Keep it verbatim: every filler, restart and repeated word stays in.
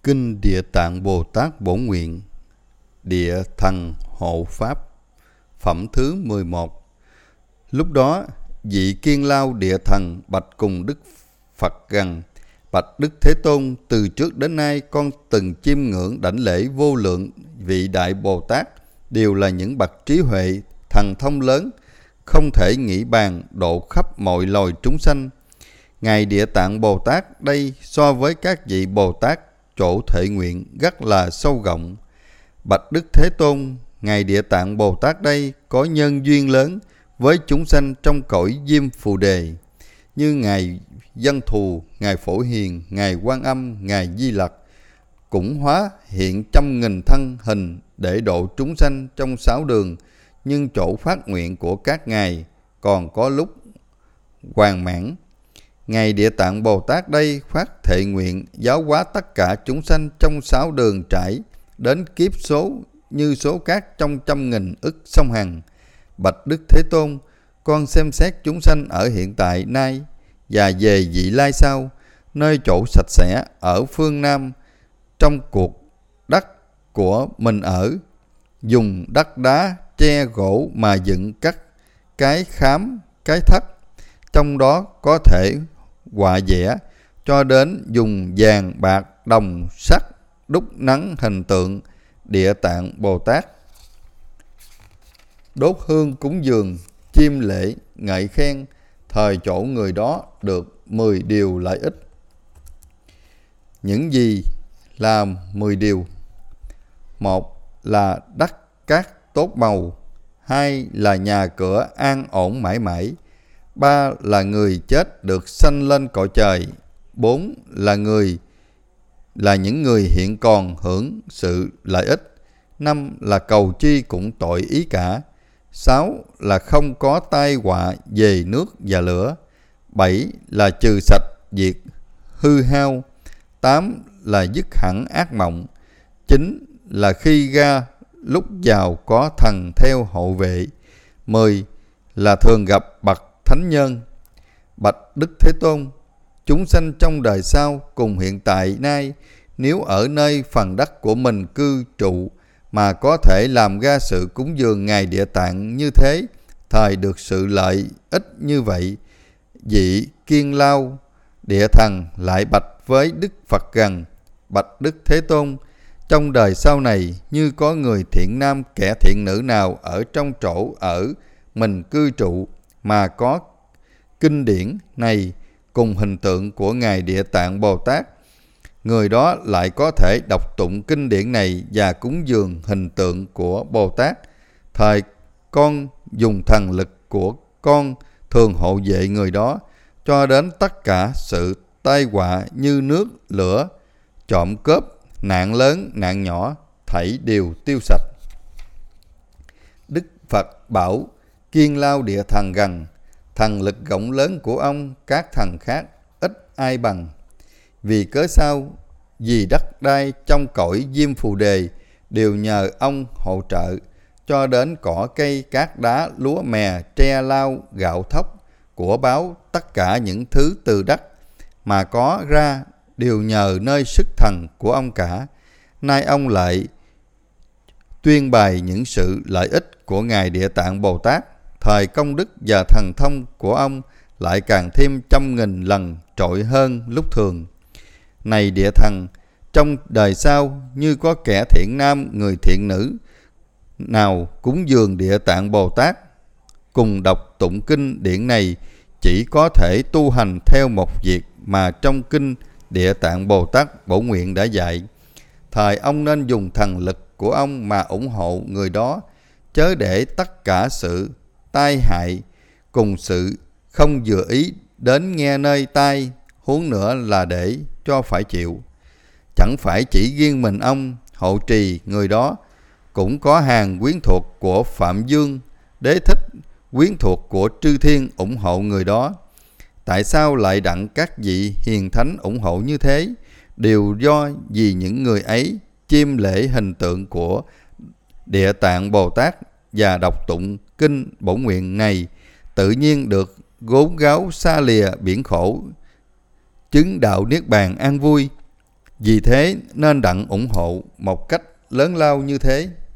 Kinh Địa Tạng Bồ Tát Bổn Nguyện. Địa Thần Hộ Pháp. Phẩm thứ mười một. Lúc đó vị Kiên Lao Địa Thần bạch cùng Đức Phật rằng: Bạch Đức Thế Tôn, từ trước đến nay con từng chiêm ngưỡng đảnh lễ vô lượng vị Đại Bồ Tát, đều là những bậc trí huệ thần thông lớn, không thể nghĩ bàn, độ khắp mọi loài chúng sanh. Ngài Địa Tạng Bồ Tát đây so với các vị Bồ Tát chỗ thệ nguyện rất là sâu rộng. Bạch Đức Thế Tôn, Ngài Địa Tạng Bồ Tát đây có nhân duyên lớn với chúng sanh trong cõi Diêm Phù Đề, như Ngài Văn Thù, Ngài Phổ Hiền, Ngài Quan Âm, Ngài Di Lặc, cũng hóa hiện trăm nghìn thân hình để độ chúng sanh trong sáu đường. Nhưng chỗ phát nguyện của các ngài còn có lúc hoàn mãn. Ngài Địa Tạng Bồ Tát đây phát thệ nguyện giáo hóa tất cả chúng sanh trong sáu đường trải đến kiếp số như số cát trong trăm nghìn ức sông Hằng. Bạch Đức Thế Tôn, con xem xét chúng sanh ở hiện tại nay và về vị lai sau, nơi chỗ sạch sẽ ở phương Nam, trong cuộc đất của mình ở, dùng đất đá tre gỗ mà dựng các cái khám cái thất, trong đó có thể họa vẽ, cho đến dùng vàng bạc đồng sắt đúc nắn hình tượng Địa Tạng Bồ Tát, đốt hương cúng dường, chiêm lễ ngợi khen. Thời chỗ người đó được mười điều lợi ích. Những gì là mười điều? Một là đất cát tốt màu, hai là nhà cửa an ổn mãi mãi, ba là người chết được sanh lên cõi trời, bốn là người là những người hiện còn hưởng sự lợi ích, năm là cầu chi cũng tội ý cả, sáu là không có tai họa về nước và lửa, bảy là trừ sạch diệt hư hao, tám là dứt hẳn ác mộng, chín là khi ra lúc vào có thần theo hộ vệ, mười là thường gặp bậc thánh nhân. Bạch Đức Thế Tôn, chúng sanh trong đời sau cùng hiện tại nay, nếu ở nơi phần đất của mình cư trụ mà có thể làm ra sự cúng dường Ngài Địa Tạng như thế, thời được sự lợi ích như vậy, vị Kiên Lao Địa Thần lại bạch với Đức Phật rằng: Bạch Đức Thế Tôn, trong đời sau này, như có người thiện nam kẻ thiện nữ nào ở trong chỗ ở mình cư trụ mà có kinh điển này cùng hình tượng của Ngài Địa Tạng Bồ Tát, người đó lại có thể đọc tụng kinh điển này và cúng dường hình tượng của Bồ Tát. Thời con dùng thần lực của con thường hộ vệ người đó, cho đến tất cả sự tai họa như nước, lửa, trộm cướp, nạn lớn, nạn nhỏ, thảy đều tiêu sạch. Đức Phật bảo Kiên Lao Địa Thần rằng: thần lực rộng lớn của ông các thần khác ít ai bằng. Vì cớ sao? Vì đất đai trong cõi Diêm Phù Đề đều nhờ ông hỗ trợ, cho đến cỏ cây, cát đá, lúa mè, tre lau, gạo thóc, của báo, tất cả những thứ từ đất mà có ra đều nhờ nơi sức thần của ông cả. Nay ông lại tuyên bày những sự lợi ích của Ngài Địa Tạng Bồ Tát, thời công đức và thần thông của ông lại càng thêm trăm nghìn lần trội hơn lúc thường. Này Địa Thần, trong đời sau, như có kẻ thiện nam, người thiện nữ nào cúng dường Địa Tạng Bồ Tát, cùng đọc tụng kinh điển này, chỉ có thể tu hành theo một việc mà trong kinh Địa Tạng Bồ Tát Bổn Nguyện đã dạy. Thời ông nên dùng thần lực của ông mà ủng hộ người đó, chớ để tất cả sự tai hại cùng sự không vừa ý đến nghe nơi tai, huống nữa là để cho phải chịu. Chẳng phải chỉ riêng mình ông hộ trì người đó, cũng có hàng quyến thuộc của Phạm Dương, Đế Thích, quyến thuộc của Chư Thiên ủng hộ người đó. Tại sao lại đặng các vị hiền thánh ủng hộ như thế? Đều do vì những người ấy chiêm lễ hình tượng của Địa Tạng Bồ Tát và đọc tụng kinh Bổn Nguyện này, tự nhiên được gốm gáo xa lìa biển khổ, chứng đạo niết bàn an vui. Vì thế nên đặng ủng hộ một cách lớn lao như thế.